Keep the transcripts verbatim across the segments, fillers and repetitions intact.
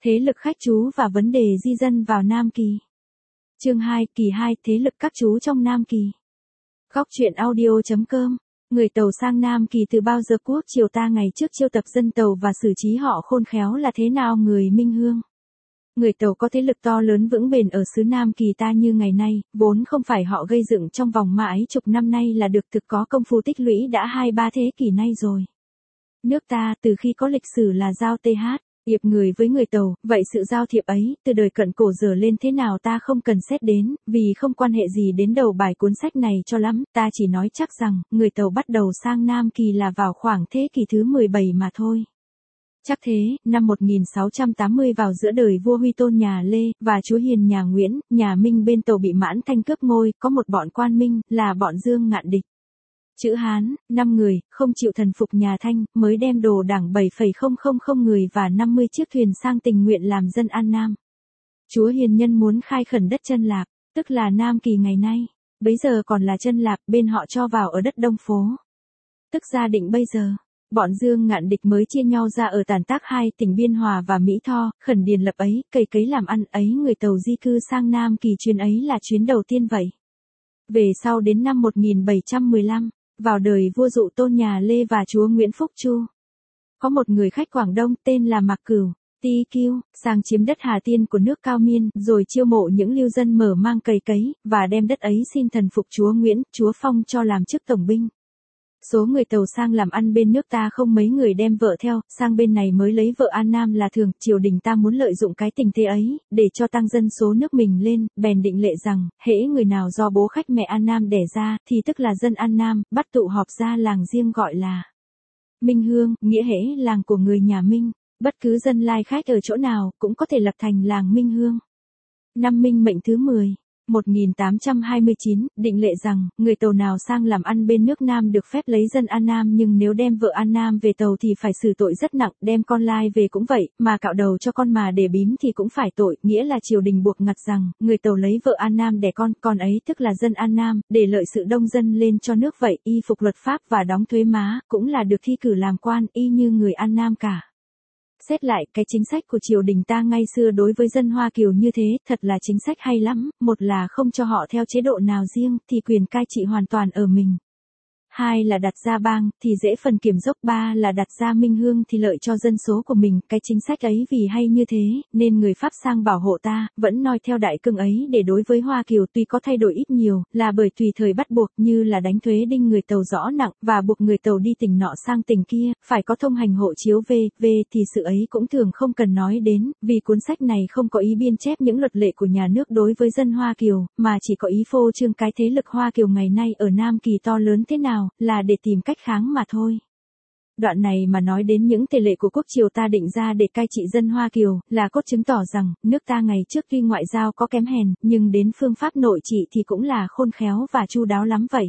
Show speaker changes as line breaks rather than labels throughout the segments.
Thế lực khách trú và vấn đề di dân vào Nam Kỳ. Chương hai, kỳ hai, thế lực các chú trong Nam Kỳ. Góc truyện audio chấm com. Người Tàu sang Nam Kỳ từ bao giờ quốc triều ta ngày trước chiêu tập dân Tàu và xử trí họ khôn khéo là thế nào người Minh Hương. Người Tàu có thế lực to lớn vững bền ở xứ Nam Kỳ ta như ngày nay, vốn không phải họ gây dựng trong vòng mãi chục năm nay là được thực có công phu tích lũy đã hai ba thế kỷ nay rồi. Nước ta từ khi có lịch sử là giao th. Hiệp người với người Tàu, vậy sự giao thiệp ấy, từ đời cận cổ giờ lên thế nào ta không cần xét đến, vì không quan hệ gì đến đầu bài cuốn sách này cho lắm, ta chỉ nói chắc rằng, người Tàu bắt đầu sang Nam Kỳ là vào khoảng thế kỷ thứ mười bảy mà thôi. Chắc thế, năm một nghìn sáu trăm tám mươi vào giữa đời vua Huy Tôn nhà Lê, và chúa Hiền nhà Nguyễn, nhà Minh bên Tàu bị Mãn Thanh cướp ngôi, có một bọn quan Minh, là bọn Dương Ngạn Địch. Chữ Hán, năm người, không chịu thần phục nhà Thanh, mới đem đồ đảng bảy phẩy không không không người và năm mươi chiếc thuyền sang tình nguyện làm dân An Nam. Chúa Hiền Nhân muốn khai khẩn đất Chân Lạp, tức là Nam Kỳ ngày nay, bấy giờ còn là Chân Lạp, bên họ cho vào ở đất Đông Phố. Tức gia định bây giờ, bọn Dương Ngạn Địch mới chia nhau ra ở tàn tác hai tỉnh Biên Hòa và Mỹ Tho, khẩn điền lập ấy, cày cấy làm ăn ấy người Tàu di cư sang Nam Kỳ chuyến ấy là chuyến đầu tiên vậy. Về sau đến năm một nghìn bảy trăm mười lăm, vào đời vua Dụ Tôn nhà Lê và chúa Nguyễn Phúc Chu. Có một người khách Quảng Đông tên là Mạc Cửu, Ti Kiêu, sang chiếm đất Hà Tiên của nước Cao Miên, rồi chiêu mộ những lưu dân mở mang cày cấy, và đem đất ấy xin thần phục chúa Nguyễn, chúa Phong cho làm chức tổng binh. Số người Tàu sang làm ăn bên nước ta không mấy người đem vợ theo, sang bên này mới lấy vợ An Nam là thường, triều đình ta muốn lợi dụng cái tình thế ấy, để cho tăng dân số nước mình lên, bèn định lệ rằng, hễ người nào do bố khách mẹ An Nam đẻ ra, thì tức là dân An Nam, bắt tụ họp ra làng riêng gọi là Minh Hương, nghĩa hễ làng của người nhà Minh, bất cứ dân lai khách ở chỗ nào, cũng có thể lập thành làng Minh Hương. Năm Minh mệnh thứ mười. một nghìn tám trăm hai mươi chín, định lệ rằng, người Tàu nào sang làm ăn bên nước Nam được phép lấy dân An Nam nhưng nếu đem vợ An Nam về Tàu thì phải xử tội rất nặng, đem con lai về cũng vậy, mà cạo đầu cho con mà để bím thì cũng phải tội, nghĩa là triều đình buộc ngặt rằng, người Tàu lấy vợ An Nam đẻ con, con ấy tức là dân An Nam, để lợi sự đông dân lên cho nước vậy, y phục luật pháp và đóng thuế má, cũng là được thi cử làm quan, y như người An Nam cả. Xét lại, cái chính sách của triều đình ta ngay xưa đối với dân Hoa Kiều như thế, thật là chính sách hay lắm, một là không cho họ theo chế độ nào riêng, thì quyền cai trị hoàn toàn ở mình. Hai là đặt ra bang, thì dễ phần kiểm dốc. Ba là đặt ra Minh Hương thì lợi cho dân số của mình. Cái chính sách ấy vì hay như thế, nên người Pháp sang bảo hộ ta, vẫn noi theo đại cương ấy để đối với Hoa Kiều tuy có thay đổi ít nhiều, là bởi tùy thời bắt buộc như là đánh thuế đinh người Tàu rõ nặng, và buộc người Tàu đi tỉnh nọ sang tỉnh kia, phải có thông hành hộ chiếu về, về thì sự ấy cũng thường không cần nói đến, vì cuốn sách này không có ý biên chép những luật lệ của nhà nước đối với dân Hoa Kiều, mà chỉ có ý phô trương cái thế lực Hoa Kiều ngày nay ở Nam Kỳ to lớn thế nào, là để tìm cách kháng mà thôi. Đoạn này mà nói đến những tề lệ của quốc triều ta định ra để cai trị dân Hoa Kiều, là cốt chứng tỏ rằng, nước ta ngày trước tuy ngoại giao có kém hèn, nhưng đến phương pháp nội trị thì cũng là khôn khéo và chu đáo lắm vậy.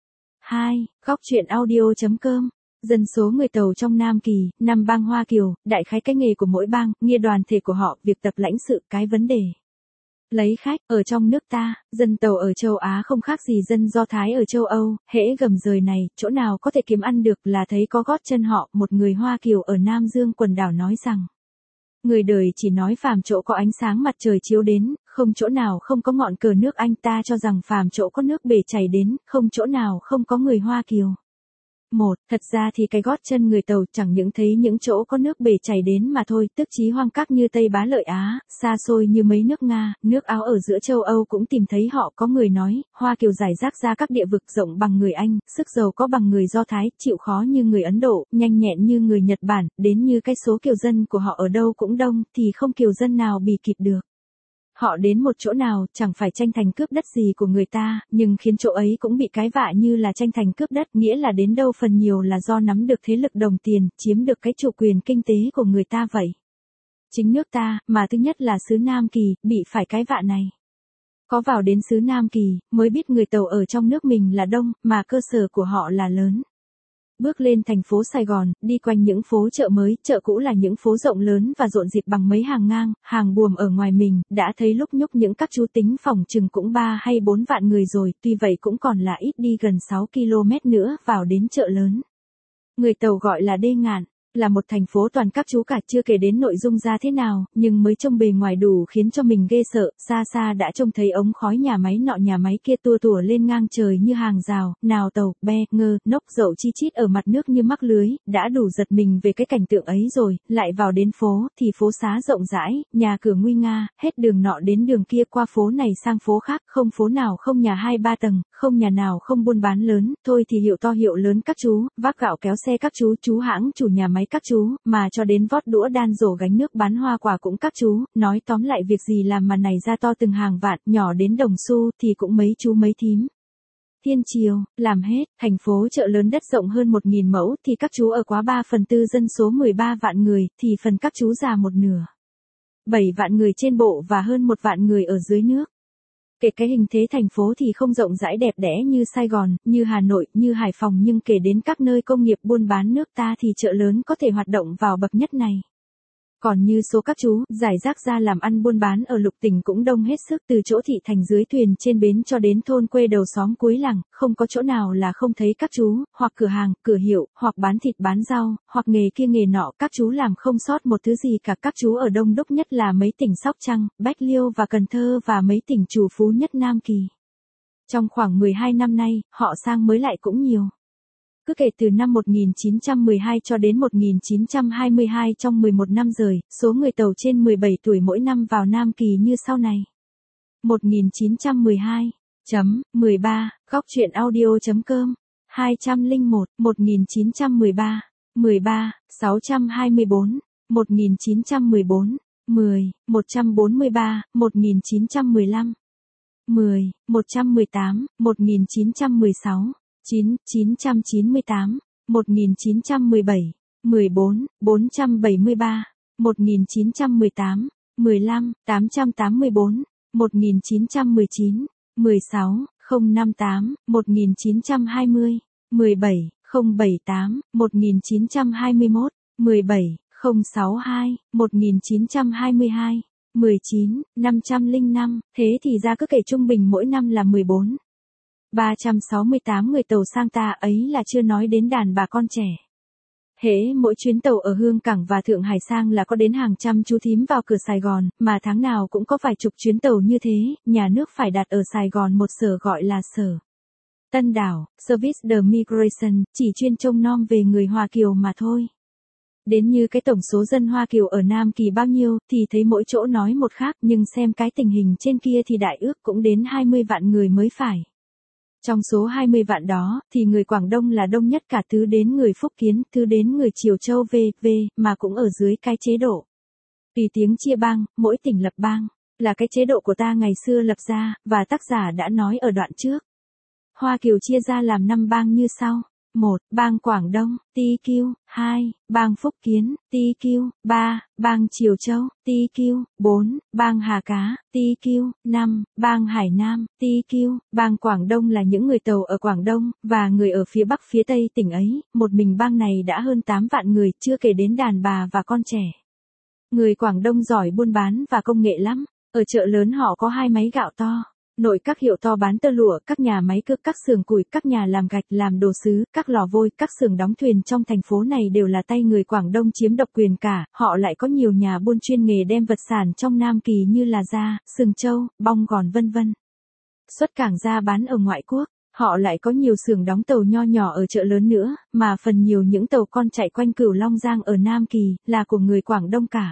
hai. Góc truyện audio chấm com. Dân số người Tàu trong Nam Kỳ, năm bang Hoa Kiều, đại khái cái nghề của mỗi bang, nghĩa đoàn thể của họ, việc tập lãnh sự, cái vấn đề lấy khách, ở trong nước ta, dân Tàu ở châu Á không khác gì dân Do Thái ở châu Âu, hễ gầm rời này, chỗ nào có thể kiếm ăn được là thấy có gót chân họ. Một người Hoa Kiều ở Nam Dương quần đảo nói rằng, người đời chỉ nói phàm chỗ có ánh sáng mặt trời chiếu đến, không chỗ nào không có ngọn cờ nước Anh. Ta cho rằng phàm chỗ có nước bể chảy đến, không chỗ nào không có người Hoa Kiều. Một, thật ra thì cái gót chân người Tàu chẳng những thấy những chỗ có nước bể chảy đến mà thôi, tức chí hoang các như Tây Bá Lợi Á, xa xôi như mấy nước Nga, nước Áo ở giữa châu Âu cũng tìm thấy họ. Có người nói, Hoa Kiều giải rác ra các địa vực rộng bằng người Anh, sức giàu có bằng người Do Thái, chịu khó như người Ấn Độ, nhanh nhẹn như người Nhật Bản, đến như cái số kiều dân của họ ở đâu cũng đông, thì không kiều dân nào bì kịp được. Họ đến một chỗ nào, chẳng phải tranh thành cướp đất gì của người ta, nhưng khiến chỗ ấy cũng bị cái vạ như là tranh thành cướp đất, nghĩa là đến đâu phần nhiều là do nắm được thế lực đồng tiền, chiếm được cái chủ quyền kinh tế của người ta vậy. Chính nước ta, mà thứ nhất là xứ Nam Kỳ, bị phải cái vạ này. Có vào đến xứ Nam Kỳ, mới biết người Tàu ở trong nước mình là đông, mà cơ sở của họ là lớn. Bước lên thành phố Sài Gòn, đi quanh những phố chợ mới, chợ cũ là những phố rộng lớn và rộn rịp bằng mấy hàng ngang, hàng buồm ở ngoài mình, đã thấy lúc nhúc những các chú tính phòng chừng cũng ba hay bốn vạn người rồi, tuy vậy cũng còn là ít đi gần sáu ki lô mét nữa vào đến chợ lớn. Người Tàu gọi là đê ngạn. Là một thành phố toàn các chú cả, chưa kể đến nội dung ra thế nào, nhưng mới trông bề ngoài đủ khiến cho mình ghê sợ, xa xa đã trông thấy ống khói nhà máy nọ nhà máy kia tua tủa lên ngang trời như hàng rào, nào tàu, be, ngơ, nốc dậu chi chít ở mặt nước như mắc lưới, đã đủ giật mình về cái cảnh tượng ấy rồi, lại vào đến phố, thì phố xá rộng rãi, nhà cửa nguy nga, hết đường nọ đến đường kia qua phố này sang phố khác, không phố nào không nhà hai ba tầng, không nhà nào không buôn bán lớn, thôi thì hiệu to hiệu lớn các chú, vác gạo kéo xe các chú, chú hãng chủ nhà máy các chú, mà cho đến vót đũa đan rổ gánh nước bán hoa quả cũng các chú, nói tóm lại việc gì làm mà này ra to từng hàng vạn, nhỏ đến đồng xu thì cũng mấy chú mấy thím. Thiên triều, làm hết, thành phố chợ lớn đất rộng hơn một nghìn mẫu thì các chú ở quá ba phần tư dân số mười ba vạn người thì phần các chú già một nửa. bảy vạn người trên bộ và hơn một vạn người ở dưới nước. Kể cái hình thế thành phố thì không rộng rãi đẹp đẽ như Sài Gòn, như Hà Nội, như Hải Phòng nhưng kể đến các nơi công nghiệp buôn bán nước ta thì chợ lớn có thể hoạt động vào bậc nhất này. Còn như số các chú, giải rác ra làm ăn buôn bán ở lục tỉnh cũng đông hết sức từ chỗ thị thành dưới thuyền trên bến cho đến thôn quê đầu xóm cuối làng, không có chỗ nào là không thấy các chú, hoặc cửa hàng, cửa hiệu, hoặc bán thịt bán rau, hoặc nghề kia nghề nọ, các chú làm không sót một thứ gì cả. Các chú ở đông đúc nhất là mấy tỉnh Sóc Trăng, Bách Liêu và Cần Thơ và mấy tỉnh trù phú nhất Nam Kỳ. Trong khoảng mười hai năm nay, họ sang mới lại cũng nhiều. Cứ kể từ năm một nghìn chín trăm mười hai cho đến một nghìn chín trăm hai mươi hai trong mười một năm rời, số người Tàu trên mười bảy tuổi mỗi năm vào Nam Kỳ như sau này. một nghìn chín trăm mười hai chấm mười ba góc truyện audio chấm com hai không một một nghìn chín trăm mười ba mười ba sáu trăm hai mươi bốn một nghìn chín trăm mười bốn mười một trăm bốn mươi ba một nghìn chín trăm mười lăm mười một trăm mười tám một nghìn chín trăm mười sáu chín chín trăm chín mươi tám một nghìn chín trăm mười bảy mười bốn bốn trăm bảy mươi ba một nghìn chín trăm mười tám mười lăm tám trăm tám mươi bốn một nghìn chín trăm mười chín mười sáu không năm tám một nghìn chín trăm hai mươi mười bảy không bảy tám một nghìn chín trăm hai mươi mốt mười bảy không sáu hai một nghìn chín trăm hai mươi hai mười chín năm trăm lẻ năm. Thế thì ra cứ kể trung bình mỗi năm là mười bốn ba trăm sáu mươi tám người Tàu sang ta, ấy là chưa nói đến đàn bà con trẻ. Hễ mỗi chuyến tàu ở Hương Cảng và Thượng Hải sang là có đến hàng trăm chú thím vào cửa Sài Gòn, mà tháng nào cũng có vài chục chuyến tàu như thế, nhà nước phải đặt ở Sài Gòn một sở gọi là sở Tân Đảo, Service de Migration, chỉ chuyên trông nom về người Hoa Kiều mà thôi. Đến như cái tổng số dân Hoa Kiều ở Nam Kỳ bao nhiêu thì thấy mỗi chỗ nói một khác, nhưng xem cái tình hình trên kia thì đại ước cũng đến hai mươi vạn người mới phải. Trong số hai mươi vạn đó, thì người Quảng Đông là đông nhất cả, thứ đến người Phúc Kiến, thứ đến người Triều Châu vê vê, mà cũng ở dưới cái chế độ tùy tiếng chia bang, mỗi tỉnh lập bang, là cái chế độ của ta ngày xưa lập ra, và tác giả đã nói ở đoạn trước. Hoa Kiều chia ra làm năm bang như sau. một. Bang Quảng Đông, T Q. hai. Bang Phúc Kiến, T Q. ba. Bang Triều Châu, T Q. bốn. Bang Hà Cá, T Q. năm. Bang Hải Nam, T Q. Bang Quảng Đông là những người Tàu ở Quảng Đông, và người ở phía Bắc phía Tây tỉnh ấy, một mình bang này đã hơn tám vạn người, chưa kể đến đàn bà và con trẻ. Người Quảng Đông giỏi buôn bán và công nghệ lắm, ở chợ lớn họ có hai máy gạo to. Nội các hiệu to bán tơ lụa, các nhà máy cước, các xưởng củi, các nhà làm gạch, làm đồ sứ, các lò vôi, các xưởng đóng thuyền trong thành phố này đều là tay người Quảng Đông chiếm độc quyền cả. Họ lại có nhiều nhà buôn chuyên nghề đem vật sản trong Nam Kỳ như là da, sừng trâu, bong gòn vân vân xuất cảng ra bán ở ngoại quốc. Họ lại có nhiều xưởng đóng tàu nho nhỏ ở chợ lớn nữa, mà phần nhiều những tàu con chạy quanh Cửu Long Giang ở Nam Kỳ là của người Quảng Đông cả.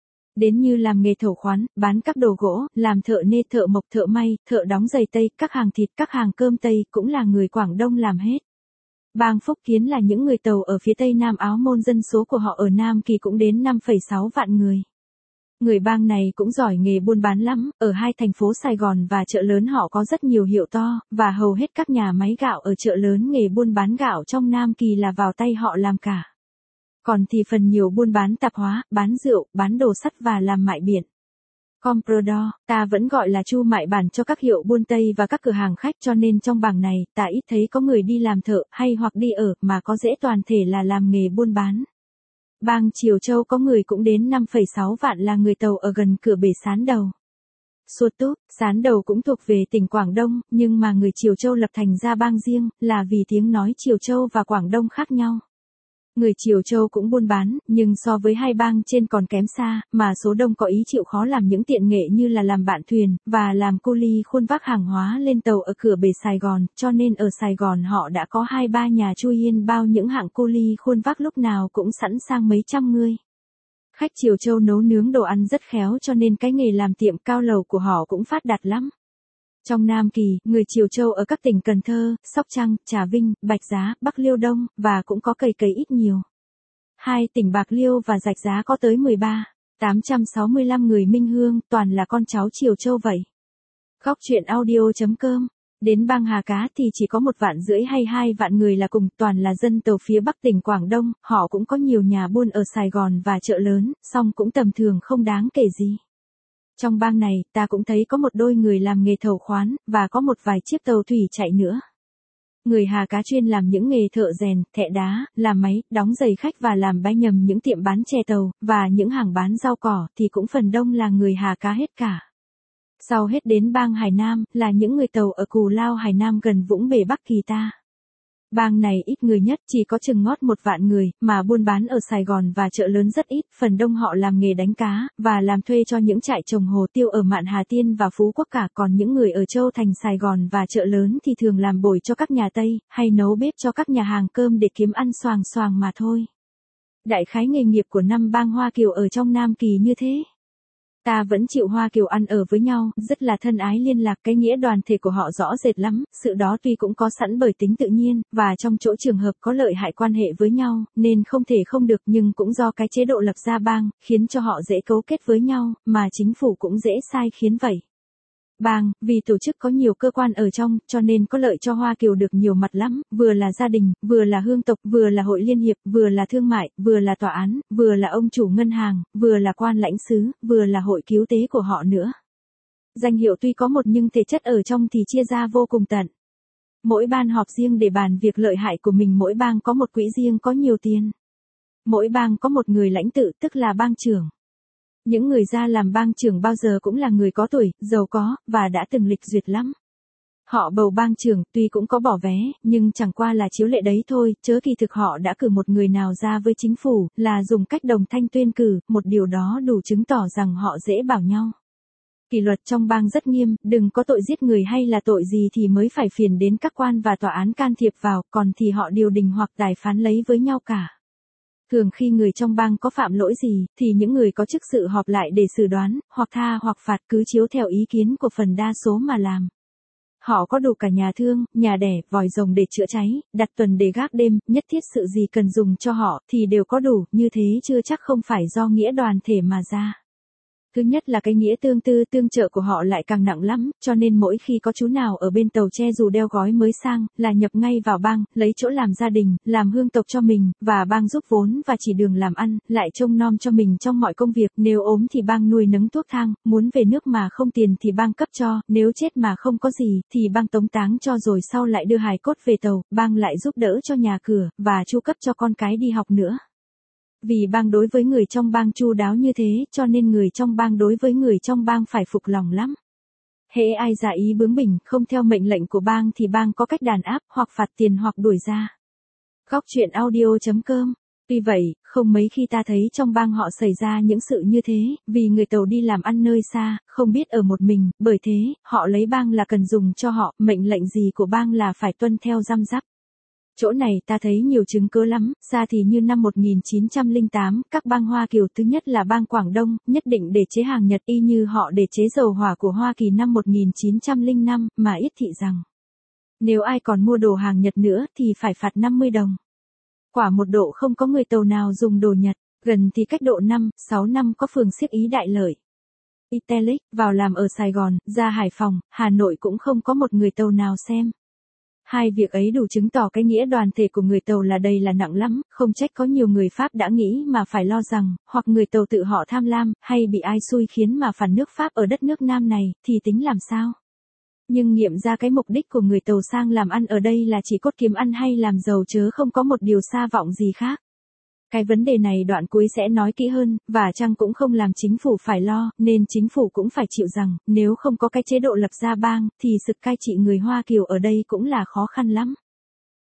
Đến như làm nghề thầu khoán, bán các đồ gỗ, làm thợ nê, thợ mộc, thợ may, thợ đóng giày Tây, các hàng thịt, các hàng cơm Tây cũng là người Quảng Đông làm hết. Bang Phúc Kiến là những người Tàu ở phía Tây Nam Áo Môn, dân số của họ ở Nam Kỳ cũng đến năm phẩy sáu vạn người. Người bang này cũng giỏi nghề buôn bán lắm, ở hai thành phố Sài Gòn và chợ lớn họ có rất nhiều hiệu to, và hầu hết các nhà máy gạo ở chợ lớn nghề buôn bán gạo trong Nam Kỳ là vào tay họ làm cả. Còn thì phần nhiều buôn bán tạp hóa, bán rượu, bán đồ sắt và làm mại biển. Comprador, ta vẫn gọi là chu mại bản cho các hiệu buôn Tây và các cửa hàng khách, cho nên trong bảng này, ta ít thấy có người đi làm thợ, hay hoặc đi ở, mà có dễ toàn thể là làm nghề buôn bán. Bang Triều Châu có người cũng đến năm phẩy sáu vạn là người Tàu ở gần cửa bể Sán Đầu. Suột Túp, Sán Đầu cũng thuộc về tỉnh Quảng Đông, nhưng mà người Triều Châu lập thành ra bang riêng, là vì tiếng nói Triều Châu và Quảng Đông khác nhau. Người Triều Châu cũng buôn bán, nhưng so với hai bang trên còn kém xa, mà số đông có ý chịu khó làm những tiện nghệ như là làm bạn thuyền, và làm cu li khuôn vác hàng hóa lên tàu ở cửa bể Sài Gòn, cho nên ở Sài Gòn họ đã có hai ba nhà chui yên bao những hạng cu li khuôn vác lúc nào cũng sẵn sang mấy trăm người. Khách Triều Châu nấu nướng đồ ăn rất khéo cho nên cái nghề làm tiệm cao lầu của họ cũng phát đạt lắm. Trong Nam Kỳ, người Triều Châu ở các tỉnh Cần Thơ, Sóc Trăng, Trà Vinh, Bạch Giá, Bắc Liêu Đông, và cũng có cầy cầy ít nhiều. Hai tỉnh Bạc Liêu và Rạch Giá có tới mười ba nghìn tám trăm sáu mươi lăm người minh hương, toàn là con cháu Triều Châu vậy. Góc truyện audio chấm com. Đến bang Hà Cá thì chỉ có một vạn rưỡi hay hai vạn người là cùng, toàn là dân tộc phía Bắc tỉnh Quảng Đông, họ cũng có nhiều nhà buôn ở Sài Gòn và chợ lớn, song cũng tầm thường không đáng kể gì. Trong bang này, ta cũng thấy có một đôi người làm nghề thầu khoán, và có một vài chiếc tàu thủy chạy nữa. Người Hà Cá chuyên làm những nghề thợ rèn, thợ đá, làm máy, đóng giày khách và làm bãi nhầm những tiệm bán chè tàu, và những hàng bán rau cỏ thì cũng phần đông là người Hà Cá hết cả. Sau hết đến bang Hải Nam, là những người Tàu ở Cù Lao Hải Nam gần Vũng Bể Bắc Kỳ ta. Bang này ít người nhất, chỉ có chừng ngót một vạn người, mà buôn bán ở Sài Gòn và chợ lớn rất ít, phần đông họ làm nghề đánh cá, và làm thuê cho những trại trồng hồ tiêu ở Mạn Hà Tiên và Phú Quốc cả, còn những người ở Châu Thành Sài Gòn và chợ lớn thì thường làm bồi cho các nhà Tây, hay nấu bếp cho các nhà hàng cơm để kiếm ăn xoàng xoàng mà thôi. Đại khái nghề nghiệp của năm bang Hoa Kiều ở trong Nam Kỳ như thế. Ta vẫn chịu Hoa Kiều ăn ở với nhau, rất là thân ái liên lạc, cái nghĩa đoàn thể của họ rõ rệt lắm, sự đó tuy cũng có sẵn bởi tính tự nhiên, và trong chỗ trường hợp có lợi hại quan hệ với nhau, nên không thể không được, nhưng cũng do cái chế độ lập ra bang, khiến cho họ dễ cấu kết với nhau, mà chính phủ cũng dễ sai khiến vậy. Bang, vì tổ chức có nhiều cơ quan ở trong, cho nên có lợi cho Hoa Kiều được nhiều mặt lắm, vừa là gia đình, vừa là hương tộc, vừa là hội liên hiệp, vừa là thương mại, vừa là tòa án, vừa là ông chủ ngân hàng, vừa là quan lãnh sứ, vừa là hội cứu tế của họ nữa. Danh hiệu tuy có một nhưng thể chất ở trong thì chia ra vô cùng tận. Mỗi ban họp riêng để bàn việc lợi hại của mình, mỗi bang có một quỹ riêng có nhiều tiền. Mỗi bang có một người lãnh tự, tức là bang trưởng. Những người ra làm bang trưởng bao giờ cũng là người có tuổi, giàu có, và đã từng lịch duyệt lắm. Họ bầu bang trưởng, tuy cũng có bỏ vé, nhưng chẳng qua là chiếu lệ đấy thôi, chớ kỳ thực họ đã cử một người nào ra với chính phủ, là dùng cách đồng thanh tuyên cử, một điều đó đủ chứng tỏ rằng họ dễ bảo nhau. Kỷ luật trong bang rất nghiêm, đừng có tội giết người hay là tội gì thì mới phải phiền đến các quan và tòa án can thiệp vào, còn thì họ điều đình hoặc đài phán lấy với nhau cả. Thường khi người trong bang có phạm lỗi gì, thì những người có chức sự họp lại để xử đoán, hoặc tha hoặc phạt, cứ chiếu theo ý kiến của phần đa số mà làm. Họ có đủ cả nhà thương, nhà đẻ, vòi rồng để chữa cháy, đặt tuần để gác đêm, nhất thiết sự gì cần dùng cho họ, thì đều có đủ, như thế chưa chắc không phải do nghĩa đoàn thể mà ra. Thứ nhất là cái nghĩa tương tư tương trợ của họ lại càng nặng lắm, cho nên mỗi khi có chú nào ở bên tàu che dù đeo gói mới sang, là nhập ngay vào bang, lấy chỗ làm gia đình, làm hương tộc cho mình, và bang giúp vốn và chỉ đường làm ăn, lại trông nom cho mình trong mọi công việc, nếu ốm thì bang nuôi nấng thuốc thang, muốn về nước mà không tiền thì bang cấp cho, nếu chết mà không có gì, thì bang tống táng cho rồi sau lại đưa hài cốt về tàu, bang lại giúp đỡ cho nhà cửa, và chu cấp cho con cái đi học nữa. Vì bang đối với người trong bang chu đáo như thế, cho nên người trong bang đối với người trong bang phải phục lòng lắm. Hễ ai giả ý bướng bỉnh, không theo mệnh lệnh của bang thì bang có cách đàn áp, hoặc phạt tiền hoặc đuổi ra. Góc truyện audio chấm com. Tuy vậy, không mấy khi ta thấy trong bang họ xảy ra những sự như thế, vì người Tàu đi làm ăn nơi xa, không biết ở một mình, bởi thế, họ lấy bang là cần dùng cho họ, mệnh lệnh gì của bang là phải tuân theo răm rắp. Chỗ này ta thấy nhiều chứng cứ lắm, xa thì như năm một nghìn chín trăm lẻ tám, các bang Hoa Kiều thứ nhất là bang Quảng Đông, nhất định để chế hàng Nhật y như họ để chế dầu hỏa của Hoa Kỳ năm một nghìn chín trăm lẻ năm, mà yết thị rằng nếu ai còn mua đồ hàng Nhật nữa thì phải phạt năm mươi đồng. Quả một độ không có người Tàu nào dùng đồ Nhật, gần thì cách độ năm, sáu năm có phường Siếc Ý Đại Lợi. Italic, vào làm ở Sài Gòn, ra Hải Phòng, Hà Nội cũng không có một người Tàu nào xem. Hai việc ấy đủ chứng tỏ cái nghĩa đoàn thể của người Tàu là đầy là nặng lắm, không trách có nhiều người Pháp đã nghĩ mà phải lo rằng, hoặc người Tàu tự họ tham lam, hay bị ai xui khiến mà phản nước Pháp ở đất nước Nam này, thì tính làm sao? Nhưng nghiệm ra cái mục đích của người Tàu sang làm ăn ở đây là chỉ cốt kiếm ăn hay làm giàu chớ không có một điều xa vọng gì khác. Cái vấn đề này đoạn cuối sẽ nói kỹ hơn, và chăng cũng không làm chính phủ phải lo, nên chính phủ cũng phải chịu rằng, nếu không có cái chế độ lập ra bang, thì sự cai trị người Hoa Kiều ở đây cũng là khó khăn lắm.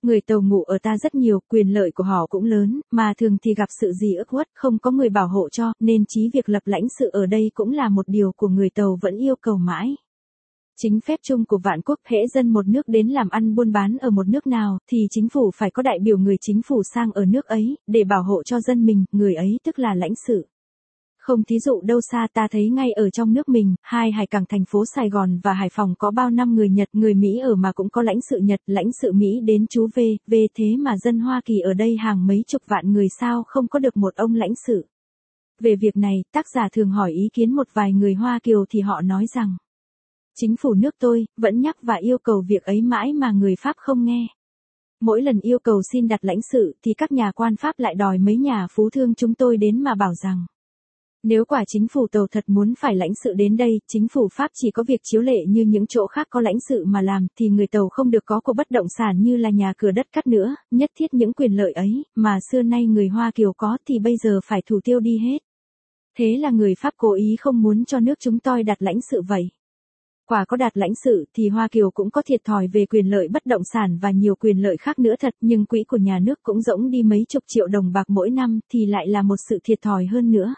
Người Tàu ngụ ở ta rất nhiều, quyền lợi của họ cũng lớn, mà thường thì gặp sự gì ức uất, không có người bảo hộ cho, nên chí việc lập lãnh sự ở đây cũng là một điều của người Tàu vẫn yêu cầu mãi. Chính phép chung của vạn quốc, hễ dân một nước đến làm ăn buôn bán ở một nước nào, thì chính phủ phải có đại biểu người chính phủ sang ở nước ấy, để bảo hộ cho dân mình, người ấy tức là lãnh sự. Không thí dụ đâu xa, ta thấy ngay ở trong nước mình, hai hải cảng thành phố Sài Gòn và Hải Phòng có bao năm người Nhật, người Mỹ ở mà cũng có lãnh sự Nhật, lãnh sự Mỹ đến chú V, V thế mà dân Hoa Kỳ ở đây hàng mấy chục vạn người sao không có được một ông lãnh sự. Về việc này, tác giả thường hỏi ý kiến một vài người Hoa Kiều thì họ nói rằng, chính phủ nước tôi, vẫn nhắc và yêu cầu việc ấy mãi mà người Pháp không nghe. Mỗi lần yêu cầu xin đặt lãnh sự thì các nhà quan Pháp lại đòi mấy nhà phú thương chúng tôi đến mà bảo rằng, nếu quả chính phủ Tàu thật muốn phải lãnh sự đến đây, chính phủ Pháp chỉ có việc chiếu lệ như những chỗ khác có lãnh sự mà làm, thì người Tàu không được có của bất động sản như là nhà cửa đất cát nữa, nhất thiết những quyền lợi ấy, mà xưa nay người Hoa Kiều có thì bây giờ phải thủ tiêu đi hết. Thế là người Pháp cố ý không muốn cho nước chúng tôi đặt lãnh sự vậy. Quả có đặt lãnh sự thì Hoa Kiều cũng có thiệt thòi về quyền lợi bất động sản và nhiều quyền lợi khác nữa thật, nhưng quỹ của nhà nước cũng rỗng đi mấy chục triệu đồng bạc mỗi năm thì lại là một sự thiệt thòi hơn nữa.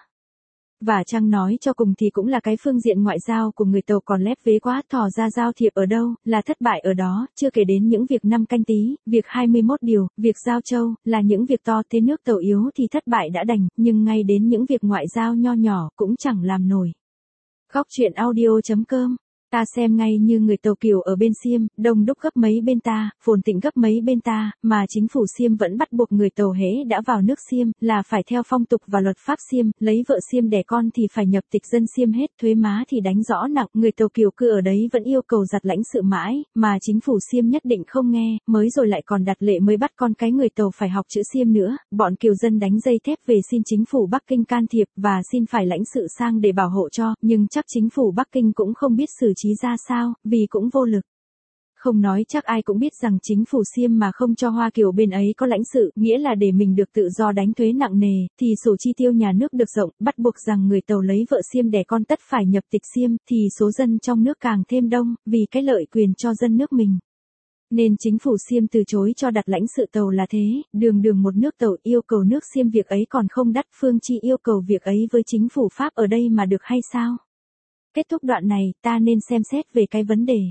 Và chăng nói cho cùng thì cũng là cái phương diện ngoại giao của người Tàu còn lép vế quá, thò ra giao thiệp ở đâu, là thất bại ở đó, chưa kể đến những việc năm Canh Tý, việc hai mươi mốt điều, việc Giao Châu, là những việc to thế nước Tàu yếu thì thất bại đã đành, nhưng ngay đến những việc ngoại giao nho nhỏ cũng chẳng làm nổi. Góc truyện audio chấm com. Ta xem ngay như người Tàu Kiều ở bên Xiêm, đông đúc gấp mấy bên ta, phồn thịnh gấp mấy bên ta, mà chính phủ Xiêm vẫn bắt buộc người Tàu hễ đã vào nước Xiêm, là phải theo phong tục và luật pháp Xiêm, lấy vợ Xiêm đẻ con thì phải nhập tịch dân Xiêm hết, thuế má thì đánh rõ nặng, người Tàu Kiều cứ ở đấy vẫn yêu cầu giặt lãnh sự mãi, mà chính phủ Xiêm nhất định không nghe, mới rồi lại còn đặt lệ mới bắt con cái người Tàu phải học chữ Xiêm nữa, bọn Kiều dân đánh dây thép về xin chính phủ Bắc Kinh can thiệp, và xin phải lãnh sự sang để bảo hộ cho, nhưng chắc chính phủ Bắc Kinh cũng không biết xử trí ra sao, vì cũng vô lực. Không nói chắc ai cũng biết rằng chính phủ Xiêm mà không cho Hoa Kiều bên ấy có lãnh sự, nghĩa là để mình được tự do đánh thuế nặng nề, thì sổ chi tiêu nhà nước được rộng, bắt buộc rằng người Tàu lấy vợ Xiêm đẻ con tất phải nhập tịch Xiêm, thì số dân trong nước càng thêm đông, vì cái lợi quyền cho dân nước mình. Nên chính phủ Xiêm từ chối cho đặt lãnh sự Tàu là thế, đường đường một nước Tàu yêu cầu nước Xiêm việc ấy còn không đắt, Phương Chi yêu cầu việc ấy với chính phủ Pháp ở đây mà được hay sao? Kết thúc đoạn này, ta nên xem xét về cái vấn đề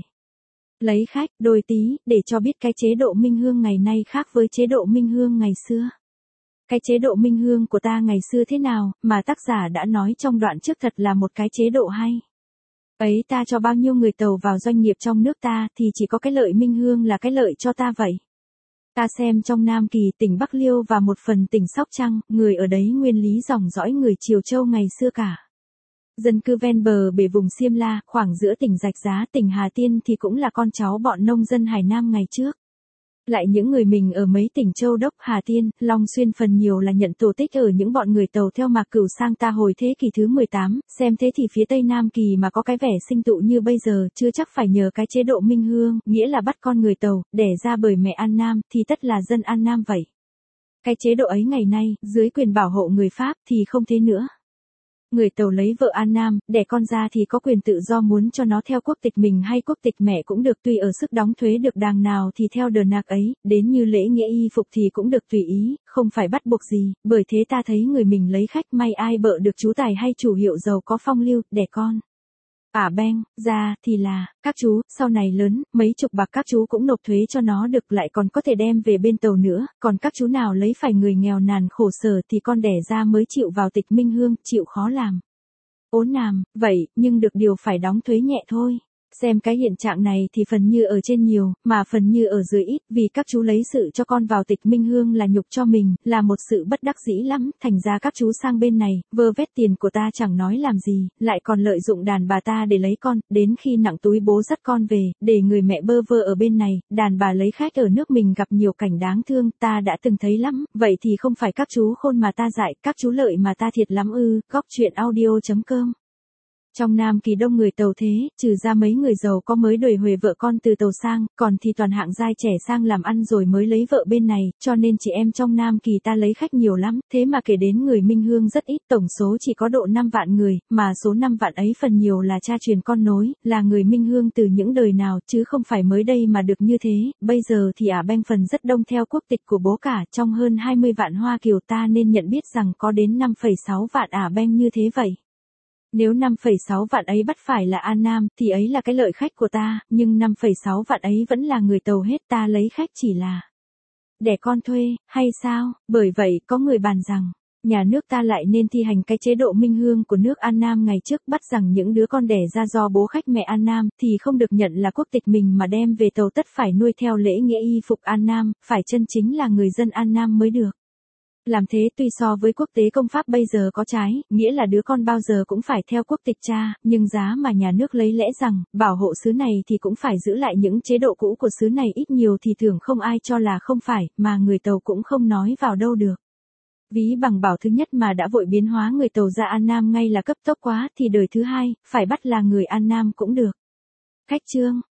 lấy khách, đôi tí, để cho biết cái chế độ Minh Hương ngày nay khác với chế độ Minh Hương ngày xưa. Cái chế độ Minh Hương của ta ngày xưa thế nào, mà tác giả đã nói trong đoạn trước thật là một cái chế độ hay. Ấy ta cho bao nhiêu người Tàu vào doanh nghiệp trong nước ta, thì chỉ có cái lợi Minh Hương là cái lợi cho ta vậy. Ta xem trong Nam Kỳ, tỉnh Bắc Liêu và một phần tỉnh Sóc Trăng, người ở đấy nguyên lý dòng dõi người Triều Châu ngày xưa cả. Dân cư ven bờ bể vùng Xiêm La, khoảng giữa tỉnh Rạch Giá, tỉnh Hà Tiên thì cũng là con cháu bọn nông dân Hải Nam ngày trước. Lại những người mình ở mấy tỉnh Châu Đốc, Hà Tiên, Long Xuyên phần nhiều là nhận tổ tích ở những bọn người Tàu theo Mạc Cửu sang ta hồi thế kỷ thứ mười tám, xem thế thì phía Tây Nam Kỳ mà có cái vẻ sinh tụ như bây giờ, chưa chắc phải nhờ cái chế độ Minh Hương, nghĩa là bắt con người Tàu, đẻ ra bởi mẹ An Nam, thì tất là dân An Nam vậy. Cái chế độ ấy ngày nay, dưới quyền bảo hộ người Pháp thì không thế nữa. Người Tàu lấy vợ An Nam, đẻ con ra thì có quyền tự do muốn cho nó theo quốc tịch mình hay quốc tịch mẹ cũng được, tùy ở sức đóng thuế được đàng nào thì theo đờ nạc ấy, đến như lễ nghĩa y phục thì cũng được tùy ý, không phải bắt buộc gì, bởi thế ta thấy người mình lấy khách may ai bợ được chú tài hay chủ hiệu giàu có phong lưu, đẻ con. À beng, ra, thì là, các chú, sau này lớn, mấy chục bạc các chú cũng nộp thuế cho nó được, lại còn có thể đem về bên Tàu nữa, còn các chú nào lấy phải người nghèo nàn khổ sở thì con đẻ ra mới chịu vào tịch Minh Hương, chịu khó làm. Ốn nàm, vậy, nhưng được điều phải đóng thuế nhẹ thôi. Xem cái hiện trạng này thì phần như ở trên nhiều, mà phần như ở dưới ít, vì các chú lấy sự cho con vào tịch Minh Hương là nhục cho mình, là một sự bất đắc dĩ lắm, thành ra các chú sang bên này, vơ vét tiền của ta chẳng nói làm gì, lại còn lợi dụng đàn bà ta để lấy con, đến khi nặng túi bố dắt con về, để người mẹ bơ vơ ở bên này, đàn bà lấy khách ở nước mình gặp nhiều cảnh đáng thương, ta đã từng thấy lắm, vậy thì không phải các chú khôn mà ta dạy, các chú lợi mà ta thiệt lắm ư. Góc truyện audio chấm com Trong Nam Kỳ đông người Tàu thế, trừ ra mấy người giàu có mới đổi huề vợ con từ Tàu sang, còn thì toàn hạng giai trẻ sang làm ăn rồi mới lấy vợ bên này, cho nên chị em trong Nam Kỳ ta lấy khách nhiều lắm, thế mà kể đến người Minh Hương rất ít, tổng số chỉ có độ năm vạn người, mà số năm vạn ấy phần nhiều là cha truyền con nối, là người Minh Hương từ những đời nào, chứ không phải mới đây mà được như thế, bây giờ thì ả beng phần rất đông theo quốc tịch của bố cả, trong hơn hai mươi vạn Hoa Kiều ta nên nhận biết rằng có đến năm phẩy sáu vạn ả beng như thế vậy. Nếu năm phẩy sáu vạn ấy bắt phải là An Nam, thì ấy là cái lợi khách của ta, nhưng năm phẩy sáu vạn ấy vẫn là người Tàu hết, ta lấy khách chỉ là đẻ con thuê, hay sao? Bởi vậy, có người bàn rằng, nhà nước ta lại nên thi hành cái chế độ Minh Hương của nước An Nam ngày trước, bắt rằng những đứa con đẻ ra do bố khách mẹ An Nam, thì không được nhận là quốc tịch mình mà đem về Tàu tất phải nuôi theo lễ nghĩa y phục An Nam, phải chân chính là người dân An Nam mới được. Làm thế tuy so với quốc tế công pháp bây giờ có trái, nghĩa là đứa con bao giờ cũng phải theo quốc tịch cha, nhưng giá mà nhà nước lấy lẽ rằng, bảo hộ xứ này thì cũng phải giữ lại những chế độ cũ của xứ này ít nhiều thì thường không ai cho là không phải, mà người Tàu cũng không nói vào đâu được. Ví bằng bảo thứ nhất mà đã vội biến hóa người Tàu ra An Nam ngay là cấp tốc quá, thì đời thứ hai, phải bắt là người An Nam cũng được. Khách chương.